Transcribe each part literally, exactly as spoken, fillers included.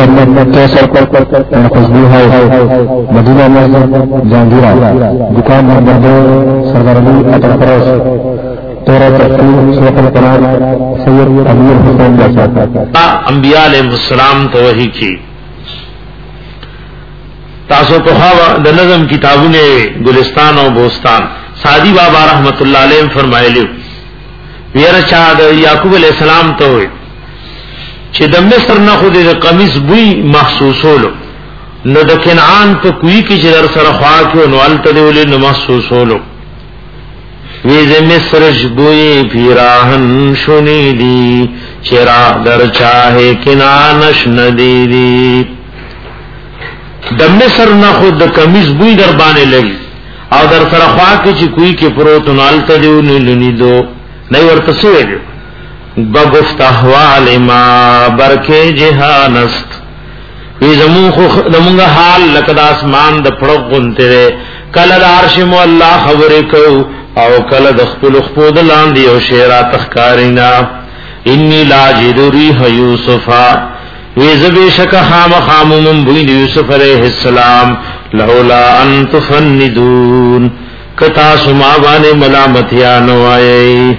मोहम्मद कैसर खुशबू है मदीना में जहांगीरा दुकान नंबर दो सरदार अली अटल फरोज तेरह तस्वीर सूरत कुरान सैयद अमीर हुसैन जैसा अंबिया अलैहिस्सलाम तो वही की तासो तो द नज़म किताबुने गुलिस्तान और बोस्तान सादी बाबा रहमतुल्लाह अलैह फरमाइले वीर चाद याकूब अलैहिस्सलाम तो چې د مصر نه خو د قمیص بوی محسوسولو نو د کنعان په کوی کې چې در سره خوا کې نو الته دی ولې نو محسوسولو وی ز مصر بوی پیراهن شنیدی چرا در چاهه کنعانش ندیدی د مصر نه خو د قمیص بوی در باندې لګي او در سره خوا کې چې کوی کې پروت نو الته دی ولې دو نه ورته سوې بگفت احوال ما برکے جہانست وی زمون خو دمونگا حال لکد آسمان د پڑک گنتے دے کل دا عرشمو اللہ خبری کو او کل دخپل اخپود لاندی او شیرا تخکارینا انی لاجد ریح یوسفا وی زبی شک خام خامو من بوید یوسف علیہ السلام لولا ان تفندون کتا سماوان ملامتیا نوائی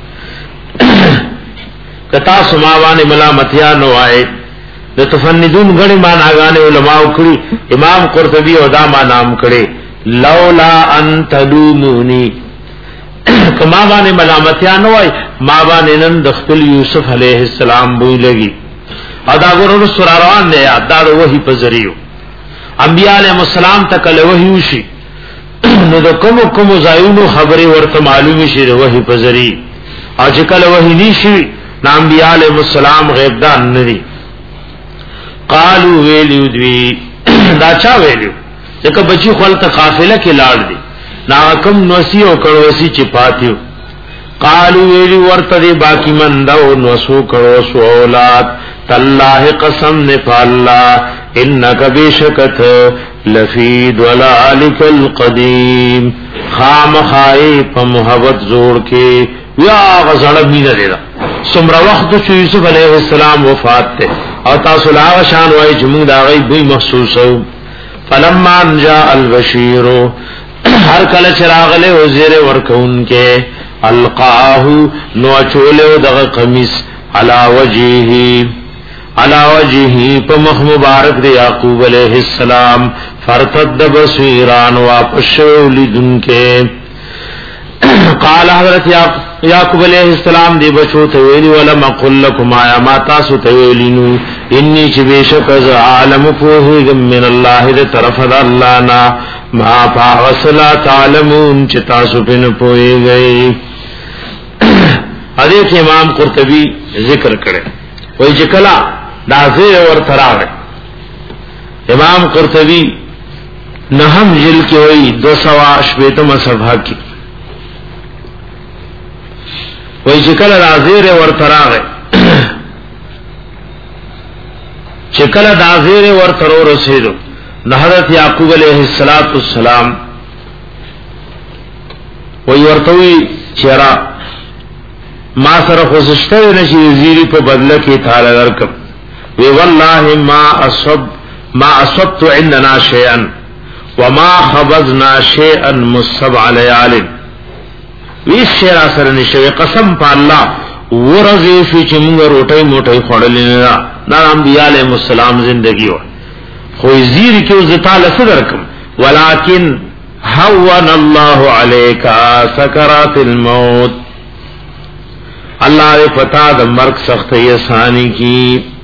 کتا سماوان ملامتیا نو آئے د تفندون غنی معناګانې علماء کړی امام قرطبی او دا نام کړي لولا ان تدومونی کما باندې ملامتیا نو آئے ما باندې نن د خپل یوسف علیہ السلام بوئی لګي ادا ګورو سراروان نه یاد دا وਹੀ په ذریعہ انبیاء علیهم السلام تک له وਹੀ وشي نو د کوم کوم زایونو خبره ورته معلومی شي د وਹੀ په ذریعہ او چې کله وਹੀ نشي انبیاء علیہ السلام غیب دان ندی قالو ویلیو دوی دا چا ویلیو ځکه بچی خپل ته قافله کې لاړ دي نا کم نوسی او کړوسی چې پاتیو قالو ویلیو ورته دی باقی مندو نوسو کړوسو اولاد تالله قسم نه فالله انک بشکت لفی ضلالک القدیم خامخای په محبت زوړ کې یا غزړه مینه دیدا سمرا وخت چې یوسف علیہ السلام وفات ته او تاسو لا شان وای جمع دا غي بوی محسوسو فلما جاء البشیر هر کله چراغ له وزیر ورکون کې القاه نو چوله دغه قمیص علی وجهه علی وجهه په مخ مبارک دی یعقوب علیہ السلام فرتد بصیران واپس ولیدن کې قال حضرت یعقوب علیہ السلام دی بچو ته ویلی ولما قل لكم آیا ما تاسو ته ویلینو انی چې بشک از عالم فوه من الله دې طرف د الله نا ما فاصلا تعلمون چې تاسو په نه پويږئ حدیث امام قرطبی ذکر کړي وای چې کلا دازه ور تراغ امام قرطبی نهم جل کې وای دو سو شپږم صفحه کې وای چې کله رازیر ور تراغه چې کله رازیر ور ترو رسیدو حضرت یعقوب علیہ السلام وای ورتوی چرا ما سره خوششته نشي وزیری په بدله کې تعالی درکم وی والله ما اصب ما اصبت عندنا شيئا وما خبزنا شيئا مصب علی علم ویس شیر اثر نشوی قسم پا اللہ ورزی شوی چی منگا روٹای موٹای خوڑلی نا نا انبیاء علیہ السلام زندگی ہو خوی زیر کیو زتال صدرکم ولیکن حوان اللہ علیکا سکرات الموت اللہ وی پتا دا مرک سخت یسانی کی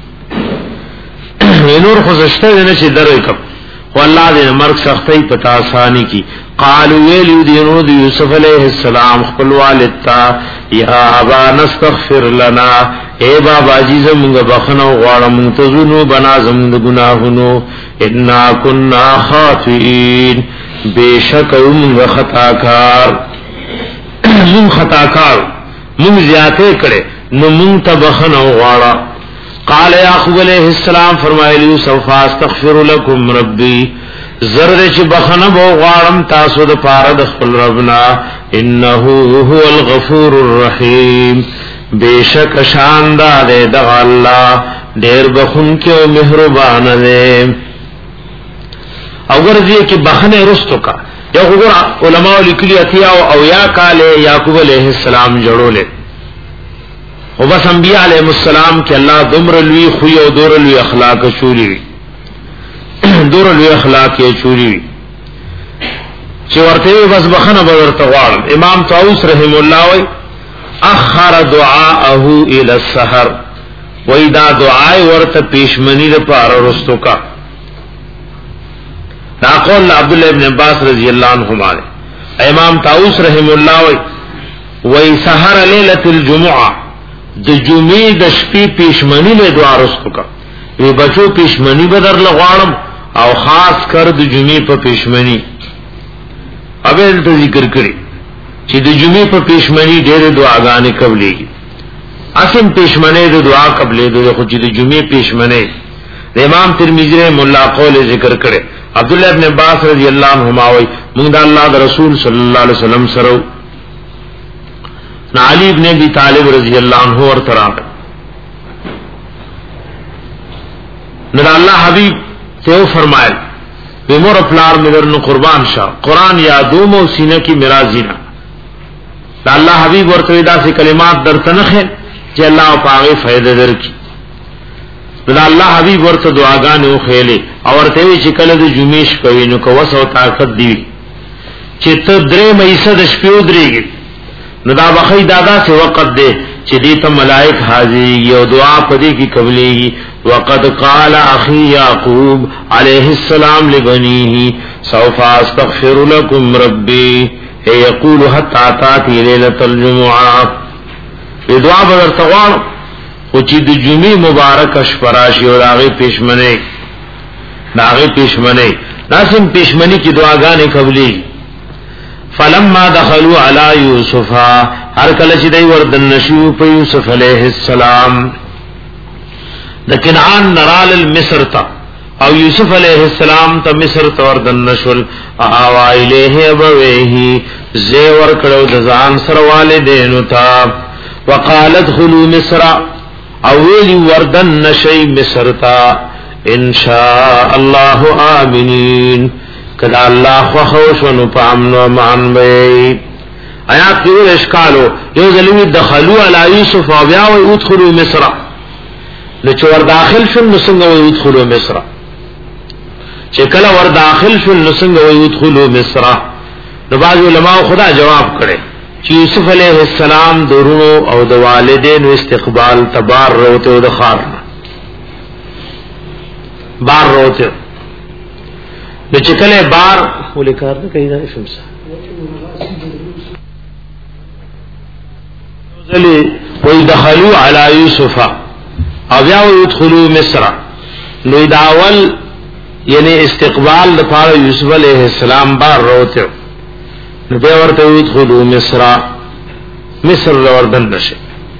نور خوزشتے دنشی درکم واللہ دین مرک سختی پتا آسانی کی قالو ویلیو دینو دی یوسف علیہ السلام خپل والدتا یا ابا نستغفر لنا اے بابا جی زمونگا بخنو غوارا منتظنو بنا زمونگ گناہنو انا کننا خاطئین بے شک امونگا خطاکار مون خطاکار مون زیادے کرے نو مون تبخنو غوارا قال یعقوب علیہ السلام فرمائے سوف استغفر لكم ربی زرد چ بخنه بو غارم تاسو د پاره د خپل ربنا انه هو الغفور الرحیم بیشک شاندار د الله ډېر بخون کې او مهربان دی. او ګرځي کې بخنه رستو کا یو وګړه علماء لیکلي اتیا او یا کال یعقوب علیہ السلام جوړولې او بس انبیاء علیہ السلام کې الله دمر لوی خو او دور لوی اخلاق چوری دور لوی اخلاق یې چوری چې ورته بس بخنه ورته غواړم. امام طاووس رحم الله وی اخر دعاءه الى السحر وی دا دعای ورته پیشمنی د پاره رستو کا. دا قول عبد الله ابن عباس رضی الله عنهما. امام طاووس رحم الله وی وی سحر ليله الجمعه د جمعې د شپې پیشمنی له دعا رستو کا. وی بچو پیشمنی بدر لغواړم او خاص کر د جمعې په پیشمنی اوبل ته ذکر کړی چې د جمعې په پیشمنی ډېر دعاګانې قبلېږي. اسیم پیشمنی د دعا قبلې د خو چې د جمعې پیشمنی د امام ترمذی مولا قول ذکر کړي. عبد الله ابن عباس رضی الله عنهما وی موږ د الله د رسول صلی الله علیه وسلم سره علی ابن ابي طالب رضی الله عنه ورته راغی. نو الله حبیب ته فرمایل به مور پلار مدرن قربان شاه قران یادوم او سینه کی مرازینا. دا الله حبیب ورته دا سي کلمات درتنخه چې الله پاغه فائدہ درکې. دا الله حبیب ورته دعاګانې وخېلې او ورته وی چې کله د جمعې شپې نو کو وسو طاقت دی چې ته درې مېسه د شپې ودرېږي نو دا بخې دادا سے وقت دی چې دې ته ملائک حاضر یو دعا پدې کې قبلېږي. وقد قال اخي يعقوب عليه السلام لبنيه سوف استغفر لكم ربي يقول حتى تاتي ليله الجمعه. دعا بدر تغوان او چې د جمعې مبارک شپراشي او هغه پېشمنه هغه پېشمنه ناسم پېشمنی کی دعاګانې قبلې. فلما دخلوا على يوسف هر کله چې دوی وردن نشو په یوسف علیہ السلام د کنعان نرال المصر تا او یوسف علیہ السلام ته مصر ته وردن نشول اوا الیه ابویه زیور کړو د ځان سره والدینو تا وقالت خلو مصر اولی وردن نشی مصر تا ان شاء الله آمنین کدا الله خو خوشونو پامن و مان وی. آیات کې اشکالو یو ظلمی دخلوا علی یوسف او بیا و ادخلوا مصر نو چې ور داخل شول نو څنګه و ادخلوا مصر چې کله ور داخل شول نو څنګه و ادخلوا مصر. نو بعض علماء خدا جواب کړي چې یوسف علیہ السلام درونو او د والدینو استقبال تبار روته د خار بار روته د چکله بار ولیکار نه کوي دا شمس ذلی وی دخلوا علی یوسف او بیا يدخلوا مصر. نو داول یعنی استقبال د پاره یوسف علیہ السلام بار روته نو بیا ورته يدخلوا مصر مصر وردن نشه.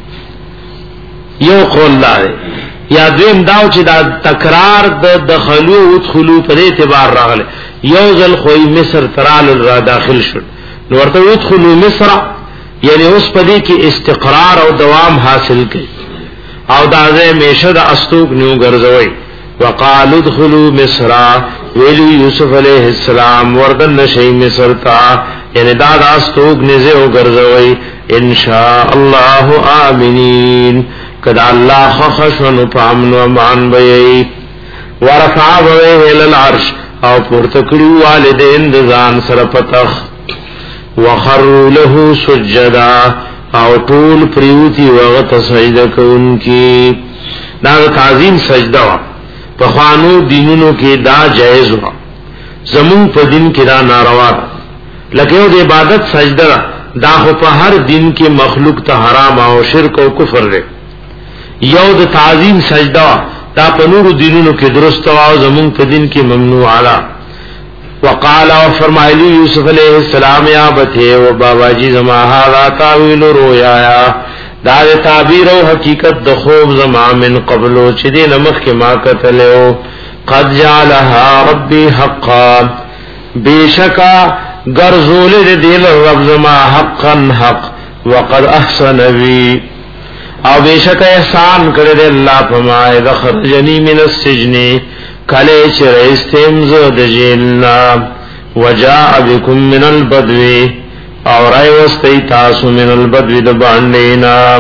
یو قول لاره یا دویم داو چې دا تکرار د دخلوا او ادخلوا په اعتبار راغله. یو ځل خو مصر ترال را داخل شو نو ورته ادخلوا مصر یعنی اوس په دې کې استقرار او دوام حاصل کړي او دا زه میشه د استوک نیو ګرځوي. وقالوا ادخلوا مصر ویلو یوسف علیہ السلام وردن نشی مصر تا یعنی دا د استوک نزه او ګرځوي ان شاء الله آمنین کدا الله خخشن پامن و مان وی. ورفع وی ال العرش او پورته کړي والدین د ځان سره پتخ وخروا له سجدا او ټول پریوتی وغت سجده کوونکی. دا تعظیم سجده وا په خوانو دینونو کې دا جایز وا زمون په دین کې دا ناروا لکه یو د عبادت سجده دا خو په هر دین کې مخلوق ته حرام او شرک او کفر دی. یو د تعظیم سجده دا په نور دینونو کې درست او زمون په دین کې ممنوع اعلی. وقال او فرمایلی یوسف علیہ السلام یا بته و بابا جی زما هذا تاویل رؤیا دا تعبیر او حقیقت د خوب زما من قبل چې دې نمخ کې ما کتلو قد جعلها ربي حقا بیشکا غرزول دې رب زما حقا حق وقد احسن بي او بیشک احسان کړی دی الله پما اذا خرجنی من السجن کله چې رئیستم زو د جیلنا وجاء بكم من البدو او رای واستي تاسو من البدو د باندې نا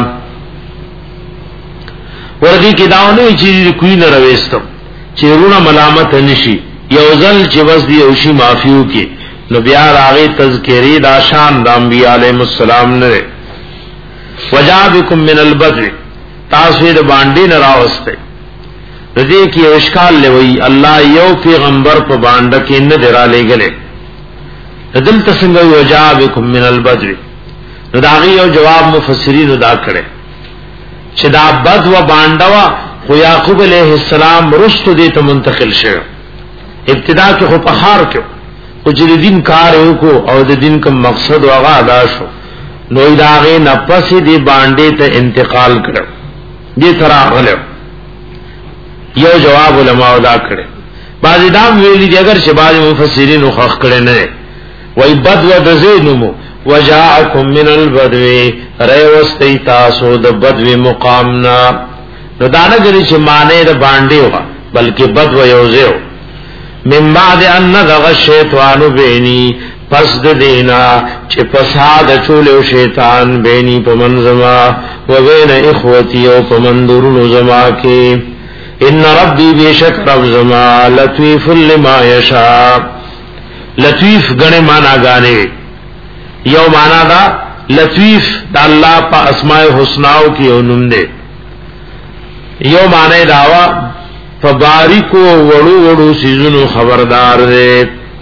ورګي کې داونه چې کوی نه رويستم چې رونه ملامت نشي یو ځل چې بس دی او شی معفو کې نو بیا راغی تذکری دا شان د انبیاء علیهم السلام نه وجاء بكم من البدو تاسو د باندې نه راوسته دې کې اشکال لوي الله یو پیغمبر په باندې کې نه درا لګلې دل تسنګ وجاء بكم من البدو نو دا یو جواب مفسرین ادا کړي چې دا بد و باندوا خو یعقوب علیہ السلام رستو دې ته منتقل شو ابتدا کې خو په خار کې او چې دین کار وکړو او د دین کوم مقصد واغا ادا شو نو دا غي نفس دې باندې ته انتقال کړو دې ترا غلو یو جواب علماء ادا کړي بعضی دا ویلي دي اگر چې بعض مفسرین خو خ کړي نه وای بد و دزینمو وجاءکم من البدو ریوستی تاسو د بدو مقامنا نو دانا گری چه معنی دا باندی ہوا بلکہ بد و یوزیو من بعد ان نزغ الشیطانو بینی پس د دینا چه پساد چولیو شیطان بینی پمن زما و بین اخوتی و پمن درون زما کے ان ربی بیشک رب زما لطویف لما یشا لطویف گنے مانا گانے یو مانا دا لطیف دا اللہ پا اسماء حسناو کی انم دے یو معنی داوا پا باریکو وڑو وڑو سیزنو خبردار دے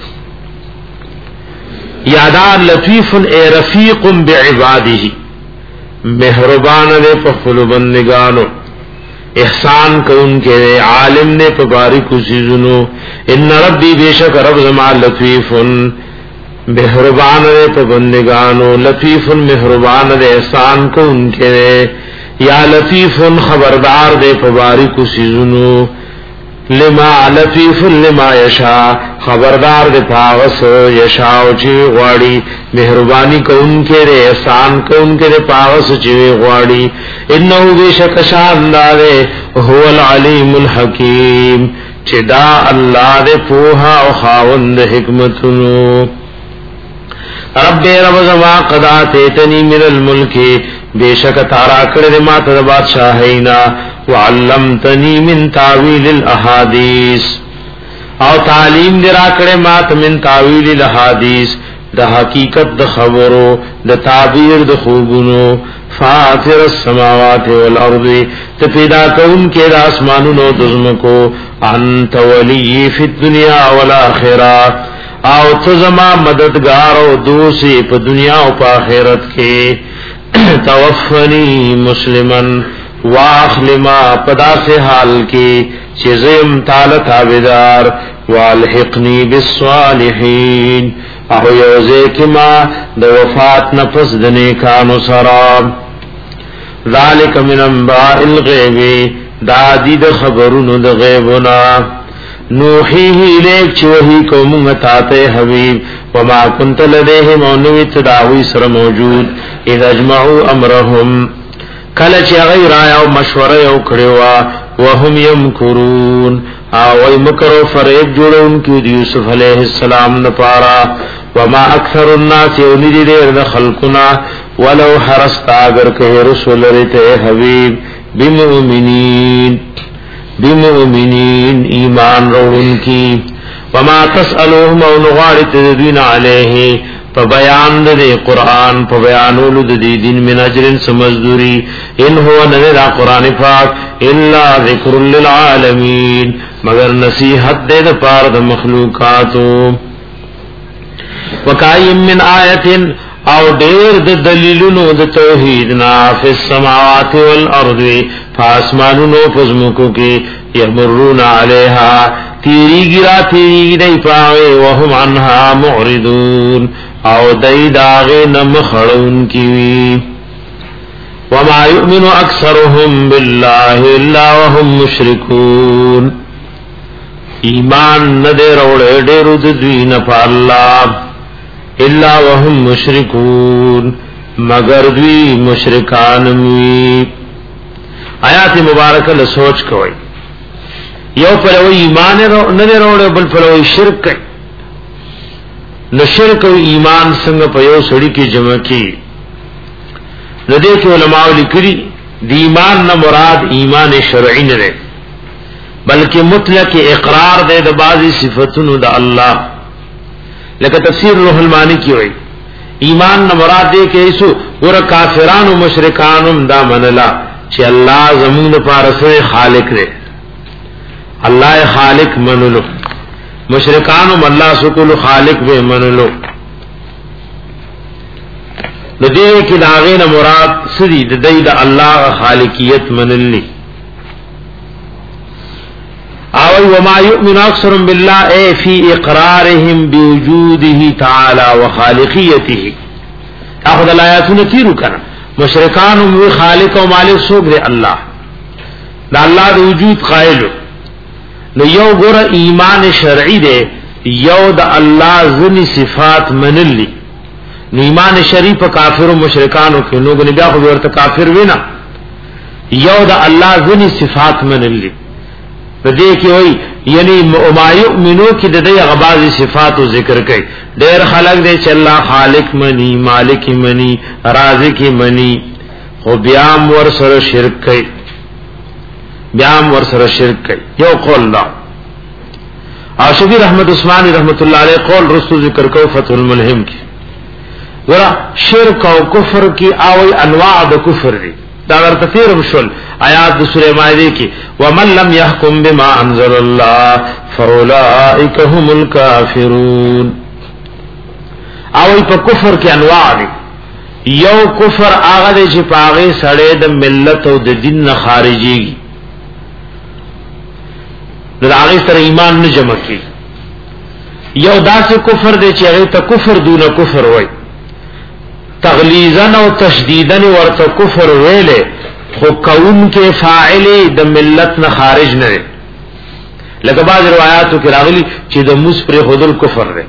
یادا لطیف اے رفیق بعبادی مہربان دے پا خلو بندگانو احسان کو ان کے دے عالم نے پا باریکو سیزنو ان ربی بیشک رب زمان لطیفن مہربان دے پا بندگانو لطیف مہربان دے احسان کو ان کے دے یا لطیف خبردار دے پا باریکو سیزنو لما لطیف لما یشا خبردار دے پاغس یشاو چوی غواڑی مہربانی کو ان کے دے احسان کو ان کے دے پاغس چوی غواڑی انہو بیشک شاندارے هو العلیم الحکیم چدا اللہ دے پوہا و خاوند حکمتنو رب رب زما قدا تیتنی من الملک بیشک تارا کړه ما ته بادشاہینا وعلمتنی من تاویل الاحادیث او تعلیم درا کړه ما ته من تاویل الاحادیث د حقیقت د خبرو د تعبیر د خوبونو فاطر السماوات والارض ته پیدا کون کې د اسمانونو د زمکو انت ولی فی الدنیا والآخرہ او تزما مددگار او دوسی په دنیا او په آخرت کې توفنی مسلمن واخلما پدا سے حال کې چې زم تعالی تابعدار والحقنی بالصالحین او یوزه کما د وفات نفس د نیکانو سره ذالک من انباء الغیب دا دي د خبرونو د غیبنا نوحیه الیک چوہی کو منگتاتے حبیب وما کنت لدیهم ونویت دعوی سر موجود اذا اجمعو امرهم کلچ غیر آیا و مشوره او کڑوا وهم یمکرون آوی مکر و فریب جوڑون کی یوسف علیہ السلام نپارا وما اکثر الناس یونی دی دیر خلقنا ولو حرست اگر کہ رسول رتے حبیب بمؤمنین بمؤمنین ایمان روڑن کی وما تسألوهم او نغارت دین علیہ پا بیان دے قرآن پا بیانولو دے دین من اجرن سمزدوری ان ہوا نذرا قرآن پاک الا ذکر للعالمین مگر نصیحت دے دا پار دا مخلوقاتو وکایم من آیت او دیر د دلیلونو د توحیدنا فی السماوات والارض فاسمانونو پزمکو کی یمرون علیہا تیری گرا تیری دی پاوے وهم عنها معرضون او دی داغے نمخڑون کیوی وما یؤمن اکثرهم باللہ الا وهم مشرکون ایمان ندے روڑے ڈیرو دوین پا اللہ الا وهم مشرکون مگر دوی مشرکان وی آیات مبارکه له سوچ کوي یو پر وی ایمان نه وروړي بل پر وی شرک کوي نو شرک او ایمان څنګه په یو سړی کې جمع کی نو دې کې علماء لیکلي دی ایمان نه مراد ایمان شرعی نه ده بلکې مطلق اقرار ده د بعضی صفاتونو د الله لکه تفسیر روح المانی کی وای ایمان نه مراد دې کې ایسو ور کافرانو مشرکانو دا منلا چې الله زمون لپاره سره خالق دی الله خالق منلو مشرکانو الله سکول خالق به منلو نو دې کې داغه نه مراد سړي د دې د الله خالقیت منلني او وما يؤمن اكثر بالله اي في اقرارهم بوجوده تعالى وخالقيته اخذ الاياتونه تیرو کنه مشرکان او خالق او مالک سو دی الله دا الله د وجود قائل نو یو ګور ایمان شرعی دی یو د الله ذنی صفات منلی نو ایمان شرعی په کافر او مشرکانو کې نو غنی بیا خو ورته کافر وینا یو د الله ذنی صفات منلی په دې کې وای یعنی ما یؤمنو کې د دې غبازي صفات او ذکر کوي ډېر خلک دې چې الله خالق منی مالک منی رازق منی خو بیا ور سره شرک کوي بیا ور سره شرک کوي یو قول دا عاشقی رحمت عثماني رحمت الله علیه قول رسول ذکر کو فتح الملهم کې ورا شرک او کفر کی او انواع د کفر دي دا ورته تیر مشول آیات د سوره مائده کې ومن لم يحكم بما انزل الله فاولئك هم الكافرون او په کفر کې انواع دي یو کفر هغه چې پاغه سړی د ملت او د دین نه خارجيږي دا هغه سره ایمان نه جمع کی یو داسې کفر دی چې هغه ته کفر دون کفر وای تغلیظا او تشدیدا ورته کفر ویلې خو کون کې فاعل د ملت نه خارج نه دی لکه بعض روایتو کې راغلي چې د موس پر خودل کفر دی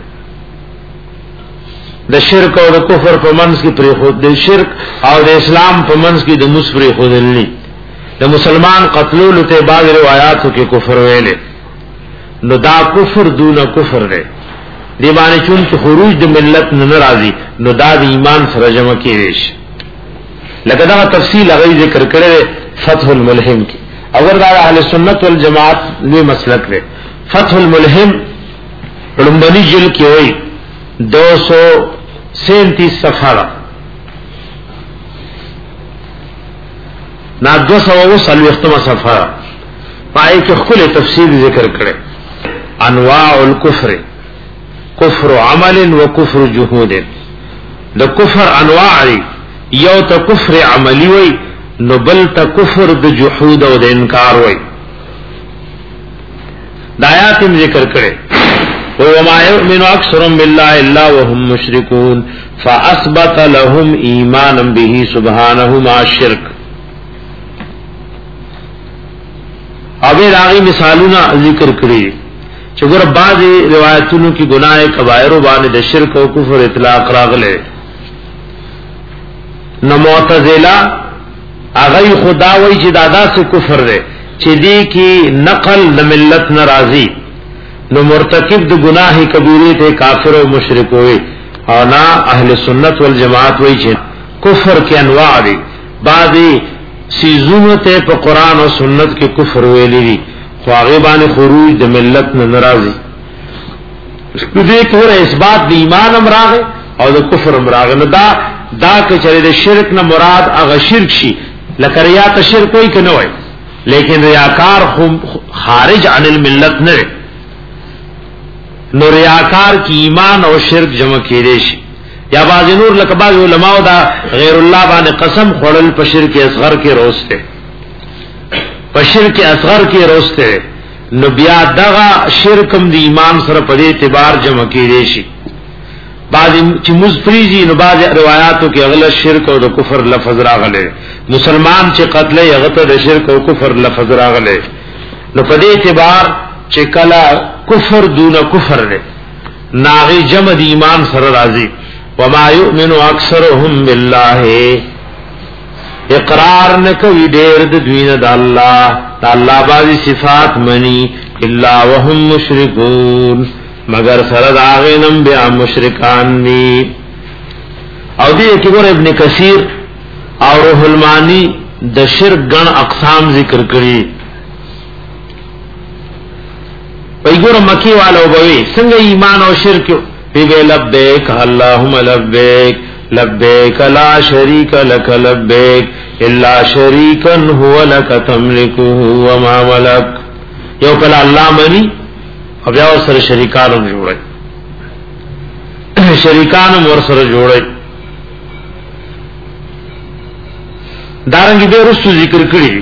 د شرک او د کفر په منځ کې پر خود د شرک او د اسلام په منځ کې د موس پر خودل نه د مسلمان قتلول ته بعض روایتو کې کفر ویلې نو دا کفر دون کفر دی دی باندې چون چې خروج د ملت نه ناراضي نو دا د ایمان سره جمع کیږي لکه دا تفصیل هغه ذکر کړی فتح الملهم کې اگر دا اهل سنت والجماعت لوی مسلک دی فتح الملهم لومبني جلد کې وایي دو سو سینتیس صفحه نا دو سو او سلوختمه صفحه پای کې خپل تفصیل ذکر کړی انواع الكفر کفر عمل و کفر جهود د کفر انواع دی یو ته کفر عملی وای نو بل ته کفر د جحود او د انکار وای د آیات ذکر کړي او ما یؤمن اکثرهم بالله الا وهم مشركون فاثبت لهم ایمانا به سبحانه مع الشرك اوبه راغي مثالونه ذکر کړي چې ګور بعضی روایتونو کې ګناه کبائر باندې د شرک او کفر اطلاق راغله نو معتزله هغه خدا وایي چې دادا سے کفر دی چې دی کې نقل د ملت ناراضي نو مرتکب د گناه کبیره ته کافر او مشرک وي او نا اهل سنت والجماعت وایي چې کفر کې انواع دي بعضی سیزونه ته په قران او سنت کې کفر ویلي دي خو هغه باندې خروج د ملت نه ناراضي دې کور اثبات د ایمان امراغه او د کفر امراغه نه دا دا چې د شرک نه مراد هغه شرک شي لکه ریا ته شرک کوئی کنه وای لیکن ریاکار خارج عن الملت نه نو ریاکار کی ایمان او شرک جمع کړي شي یا باز نور لکه باز علماء دا غیر الله باندې قسم خورل په شرک اصغر کې روسته په شرک اصغر کې روسته نو بیا دغه شرکم د ایمان سره په اعتبار جمع کړي شي بعض چې مزفریزی نو بعض روایتو کې اغله شرک او د کفر لفظ راغله مسلمان چې قتل یې هغه ته د شرک او کفر لفظ راغله نو په دې اعتبار چې کلا کفر دون کفر نه ناغي جمع د ایمان سره راځي وما يؤمن اکثرهم بالله اقرار نکوي ډېر د دوی نه د الله د الله باندې صفات مني الا وهم مشركون مگر سره داغه نم بیا مشرکان دي. او دې کې ګور ابن کثیر او روح المانی د شرک ګڼ اقسام ذکر کړي. وی ګور مکی والو بوي څنګه ایمان او شرک وی لبیک اللهم لبیک لبیک لا شریک لک لبیک الا شریکا هو لک تملکه وما ملک. یو کله الله منی او بیا سره شریکانو جوړي شریکانو ور سره جوړي. دارنګ به رسو ذکر کړی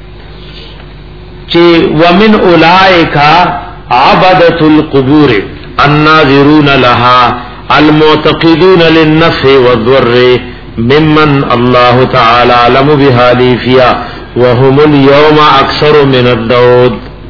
چې ومن اولائک عبدۃ القبور الناظرون لها المعتقدون للنفع والضر ممن الله تعالى علم بحالي فيها وهم اليوم اكثر من الدود.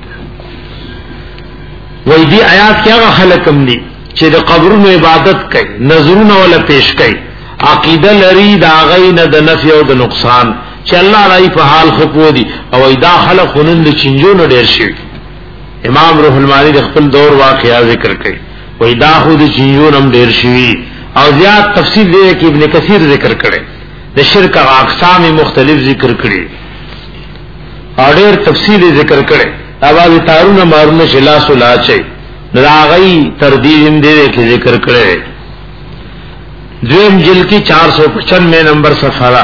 وې دې آیات کې هغه خلکم دي چې د قبرونو عبادت کوي نظرونه ولا پیش کوي عقیده لري دا غینه د نفع او د نقصان چې الله راي په حال خپو دي او دا خلک خونن د چنجونو ډیر شي. امام روح المانی د خپل دور واقعا ذکر کوي وې دا خو د چنجونو هم ډیر شي او زیات تفصیل دی کې ابن کثیر ذکر کړي د شرک او اقسام مختلف ذکر کړي او ډیر تفصیل ذکر کړي. اواز تارونه مارونه شلا سلا چي راغي تردید دې کې ذکر کړي. دویم جلد کی چار سو پچانوے نمبر صفحہ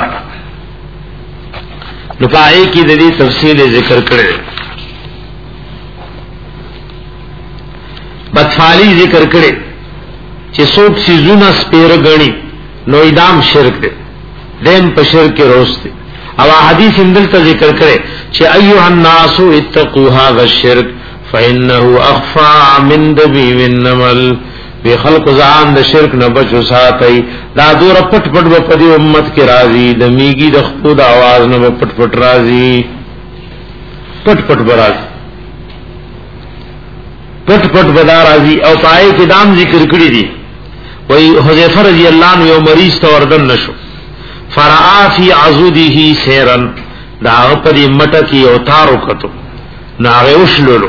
نفائی کی دلی تفصیل ذکر کرے. بدفالی ذکر کرے چه سوک سیزونا سپیر گنی نو ادام شرک دے دیم پا شرک روز دے. او حدیث اندل تا ذکر کرے چه ایوہ الناسو اتقو هذا الشرک فإنه اخفا من دبیب النمل. وی خلق زان د شرک نه بچو ساتي دا دور پټ پټ په دې امت کې راځي د میګي د خپل आवाज نه پټ پټ راځي پټ پټ برازي پټ پټ بدا راځي او پای کې دام ذکر کړی دي. وی حذیفه رضی الله عنه یو مریض ته وردن نشو فرعا فی عضده سیرا دا په دې مټه کې او تارو کتو ناغه وشلو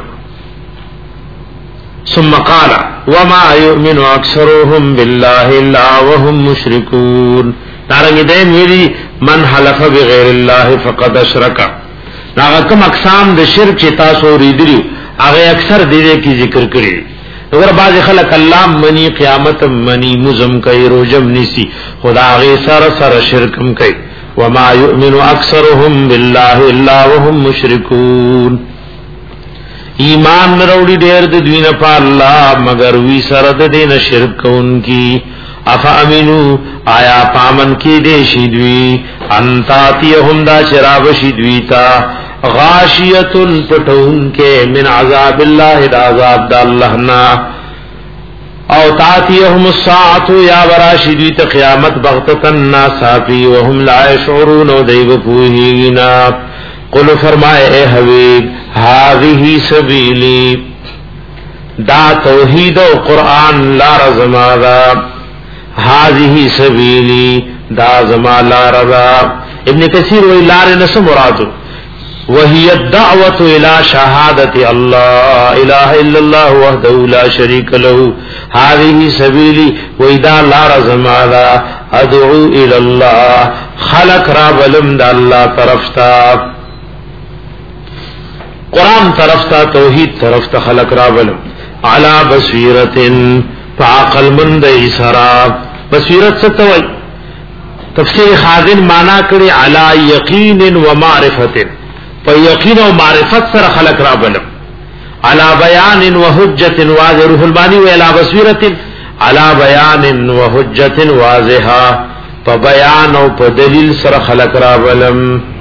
ثم قال وما يؤمن اكثرهم بالله الا وهم مشركون. دارنګ دې ویلي من حلف بغیر الله فقد اشرك. دا کوم اقسام د شرک چې تاسو ورېدلی هغه اکثر دې کې ذکر کړی. اگر بعض خلک الله منی قیامت منی مزم کوي روزم نسی خدا هغه سره سره شرکم کوي. وما يؤمن اكثرهم بالله الا وهم مشركون. ایمان نروڑی دیر د دوی نه په الله مگر وی سره د دین شرک کوونکی. افا امنو آیا پامن کی دې شي دوی انتاتیهم دا شراب شي دوی تا غاشیه پټون کې من عذاب الله د عذاب د الله نا او تاتیهم الساعه یا وراشی دوی ته قیامت بغتتن ناصافی وهم لا يشعرون دیو پوهینا. قل فرمائے اے حبیب هذه سبیلی دا توحید و قرآن لا رزما دا هذه سبیلی دا زما لا رضا. ابن کثیر وی لار نس مرادو وهي الدعوة الى شهادة الله اله الا الله وحده لا شريك له. هذه سبیلی وی دا لا رزما دا ادعو الى الله خلق را بلم دا اللہ طرفتا قرآن طرف تا توحید طرف تا خلق رابلم علا بصیرتن فعقل مند اسراب. بصیرت ستوئی تفسیر خازن مانا کرے علا یقین و معرفت پا یقین و معرفت سر خلق رابلم علا بیان و حجت واضح. روح البانی و علا بصیرت علا بیان و حجت واضحا پا بیان و پا دلیل سر خلق رابلم.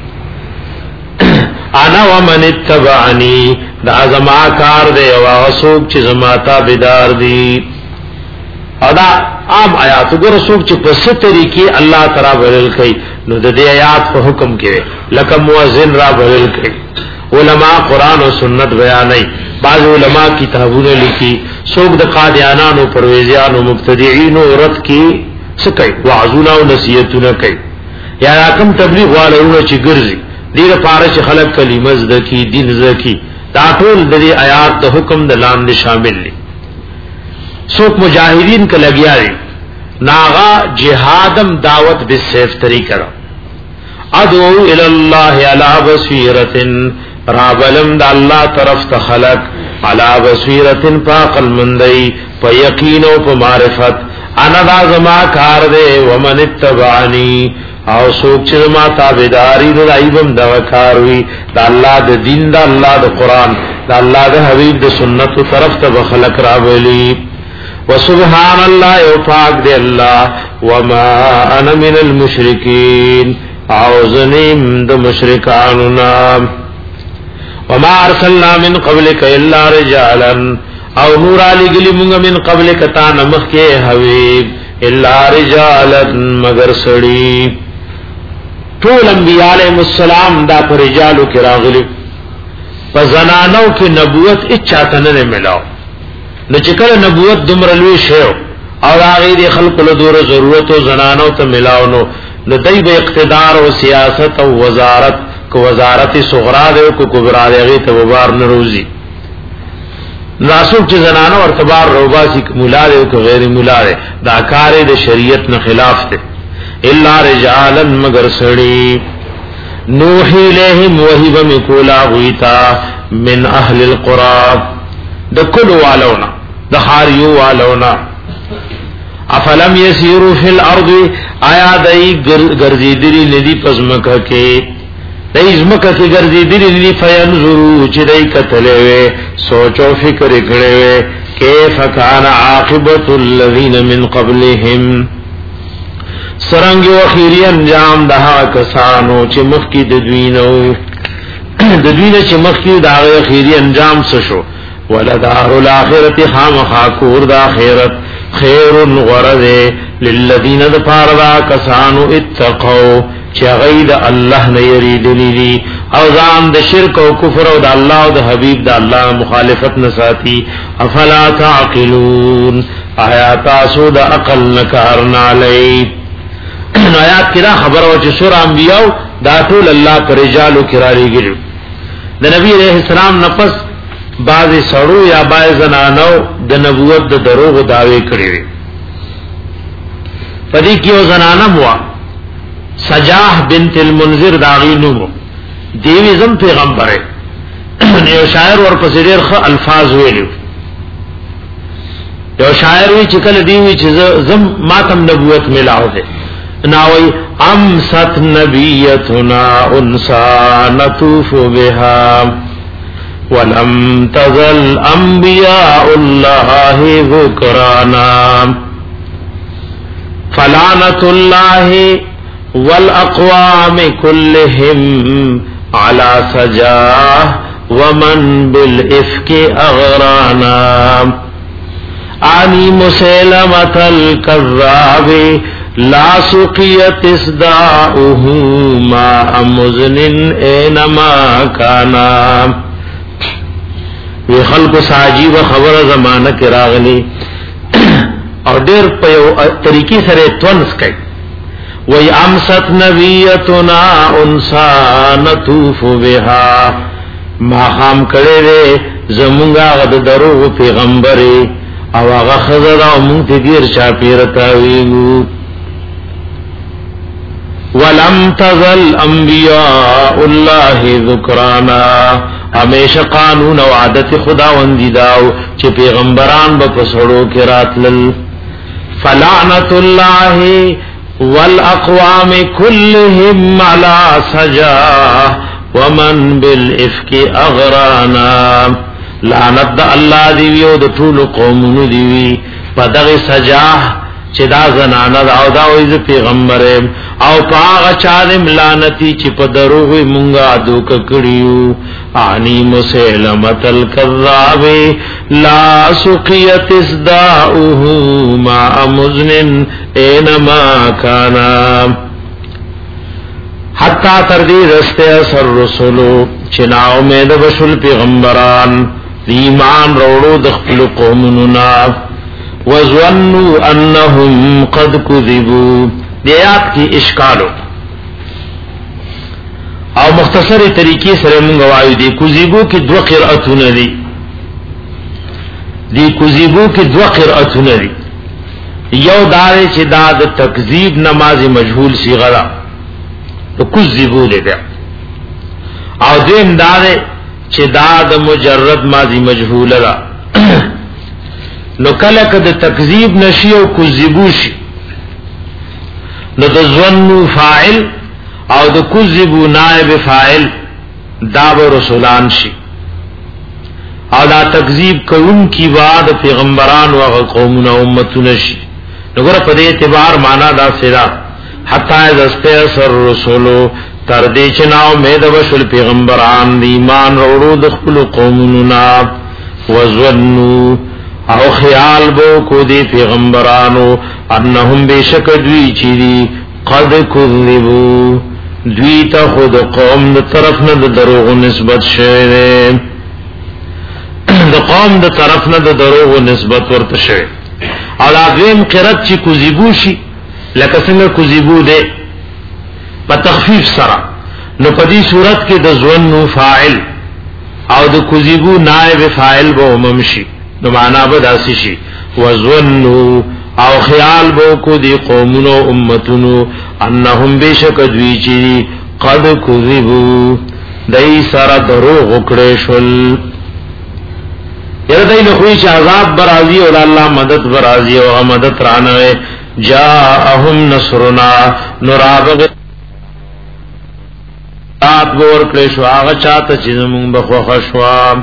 انا ومن اتبعنی دا زما کار دے واسوک چی زما تابدار دی. او دا عام آیات گر سوک چی پس طریقی اللہ ترا بلل کئی نو دا دی آیات پا حکم کرے لکا موازن را بلل کئی. علماء قرآن و سنت بیانی بعض علماء کتابون لکی سوک دا قادیانان و پرویزیان و مبتدعین و رد کی سکئی وعظونا و نصیتونا کئی یا کوم تبلیغ والو چې ګرځي دې لپاره چې خلک کلمه زده کی دین زده کی دا ټول د دې آیات د حکم د لاندې شامل دي څوک مجاهدین ک لګیا دي ناغا جهادم دعوت بالسيف طریقہ ادعو الى الله على بصیرت رابلم د الله طرف ته خلق على بصیرت فاقل مندی په یقین او په معرفت انا دا زما کار دے ومن اتبعنی او سوک چې ما تابعداري د ایبم دا کار وی د الله د دین د الله د قران د الله د حبیب د سنت طرف ته خلق راولي وسبحان الله او پاک دی الله وما انا من المشرکین اعوذنیم د مشرکانو نام وما ارسلنا من قبلك الا رجالا او نور علی گلی مونږ من قبلك تا نمخ کې حبیب الا رجالا مگر سړی ټول انبیاء علیهم السلام دا پر رجالو کې راغلي په زنانو کې نبوت اچاته نه ملاو نو چې کله نبوت دومره لوی شی او هغه دي خلق له دور ضرورت او زنانو ته ملاو نو نو دای به اقتدار او سیاست او وزارت کو وزارت صغرا ده کو کبرا ده ته وبار نروزی ناسوک چې زنانو ارتبار روباسي مولا ده او غیر مولا ده دا کار د شریعت نه خلاف ده الا رجالا مگر سړی نوحی لهم وهب مکولا غیتا من اهل القرى د کلو والونا د خاریو والونا افلم یسیروا فی الارض آیا دای ګرځیدلی ندی پزمکه کې دای زمکه کې ګرځیدلی ندی فینظروا چې دای کتلې سوچ او فکر کړي کیف کان عاقبت الذین من قبلهم سرنګ او اخیری انجام ده کسانو چې مخکې د دوینو د دوینه چې مخکې د اخیری انجام څه شو ولدار الاخرته خامخا کور د اخرت خیر غرض للذین ذفاروا کسانو اتقوا چې غید الله نه یریدلی او ځان د شرک او کفر او د الله او د حبیب د الله مخالفت نه ساتي افلا تعقلون آیات تاسو د عقل نکارن علی آیات کړه خبر او چې سور انبیاء دا ټول الله پر رجالو کراری ګلو د نبی علیہ السلام نفس بعض سړو یا بعض زنانو د نبوت د دروغ داوی کړی وي پدې کې یو زنانه مو سجاح بنت المنذر داغی نومو دیوی زم پیغمبره یو شاعر ورپسې ډېر ښه الفاظ ویلو یو شاعر وی چې کله دیوی چې زم ماتم نبوت ملاو ده ناوی امست نبیتنا انسا نطوف بها ولم تزل انبیاء اللہ ذکرانا فلعنت اللہ والاقوام كلهم على سجاه ومن بالافك اغرانا انی مسلمة الكذاب لا سقيت اصداؤه ما مزن اینما کانا وی خلق ساجیب خبر زمانہ کی راغلی اور دیر پیو طریقی سرے تونس کئی وی امست نبیتنا انسا نطوف بها ما خام کرے دے زمونگا غد دروغ پیغمبری او آغا خزر او مونتی دیر چاپیرتاویگو ولم تزل انبیاء اللہ ذکرانا ہمیشہ قانون و عادت خداوندی داو چې پیغمبران با پسڑو کے راتلل فلعنت اللہ والاقوام كلهم على سجاه ومن بالافك اغرانا لعنت الله دی او د ټول قومونو دی په دغه سجاه چې دا زنانه او دا وې پیغمبر او پاغه چالم لعنتی چې په دروغ مونږه دوک کړیو انی مسلمت الکذاب لا سقیت اصداؤه ما مزن اینما کانا حتی تردی رستے اثر رسولو چناو میں دبشل پیغمبران ایمان روڑو دخل قومننا وظنوا انہم قد کذبوا دیات کی اشکالو او مختصر طریقې سره موږ وایو دي کوزیبو کې دوه قرأتونه دي دی کوزیبو کې دوه قرأتونه دي یو دار چې دا د تکذیب نماز مجهول صيغه ده تو کوزیبو ده او دیم دار چې دا د مجرد ماضی مجهول ده نو کله کده تکذیب نشي او کوزیبو شي نو د ظن فاعل او د کوزیبو نائب فاعل دا به رسولان شي او دا تکذیب کوم کی بعد پیغمبران او قومونه امتونه شي نګور په دې اعتبار معنا دا سره حتا دسته سر رسولو تر دې چې ناو امید وشل پیغمبران دی ایمان وروړو د خپل قومونو نا وظنوا او خیال بو کو دی پیغمبرانو انهم بشک دوی چی دی قد کذبوا دوی ته خود قوم د طرف نه د دروغ نسبت شوه د قوم د طرف نه د دروغ نسبت ورته شوه او دیم قرات چې کذبو شي لکه څنګه کذبو ده په تخفیف سره نو په دې صورت کې د ظن فاعل او د کذبو نائب فاعل به وممشي نو معنا به داسي شي وظنوا او خیال بو کو دی قومونو امتونو انهم بشک دوی چی قد کذبوا دای سره دروغ وکړې شول یره دای له خوې چې عذاب برازي او الله مدد برازي او مدد رانه جاءهم نصرنا نرابغ تات ور کړې شو هغه چاته چې موږ بخوا شوا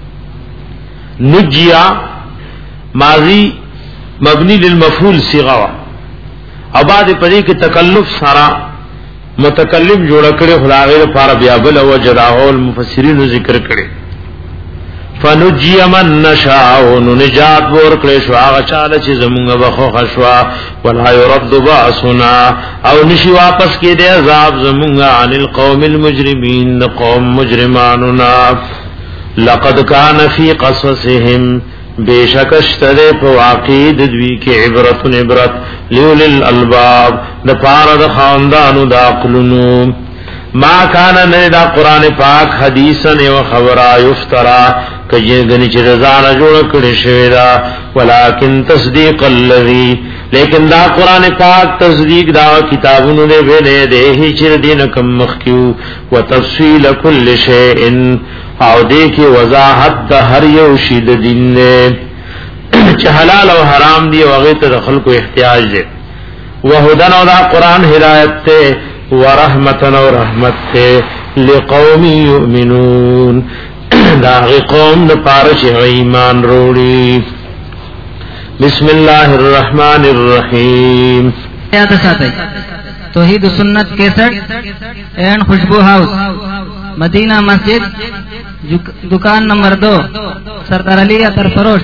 نجیا ماضی مبنی للمفعول صيغه او بعد پدې کې تکلف سارا متکلم جوړ کړي خدای لپاره بیا بل او جراحه المفسرین ذکر کړي فنجي من نشاء نجات ور کړي شو هغه چاله چې زمونږ بخو خشوا ولا يرد باسنا او نشي واپس کې دې عذاب زمونږ عن القوم المجرمين قوم مجرماننا لقد كان في قصصهم بیشکشتره په واقع د دوی کې عبرت عبرت لول الالباب د پاره د خاندانو د عقلونو ما کان نه دا قران پاک حدیثن او خبره یفترا کجه غنی چې رضا نه جوړ کړي شوی دا ولکن تصدیق الذی لیکن دا قران پاک تصدیق دا کتابونو نه ویلې ده چې دین کم مخکیو وتفصیل کل شیء او دې کې وضاحت د هر یو شی د دین نه چې حلال او حرام دی او هغه ته خلکو احتیاج دی وهدن او دا قران هدایت ته ورحمتن او رحمت ته لقوم یؤمنون دا قوم د پاره چې ایمان وروړي بسم الله الرحمن الرحیم یاد ساتئ توحید سنت کیسٹ اینڈ خوشبو ہاؤس مدینہ مسجد دکان نمبر دو سردار علی عطر فروش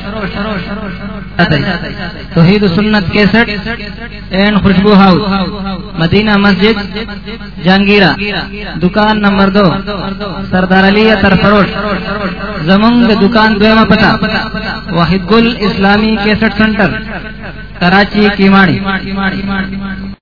توحید سنت کیسٹ اینڈ خوشبو ہاؤس مدینہ مسجد جہانگیرہ دکان نمبر دو سردار علی عطر فروش زمنگ دکان دویمہ پتہ واحد گل اسلامی کیسٹ سنٹر کراچی کیماڑی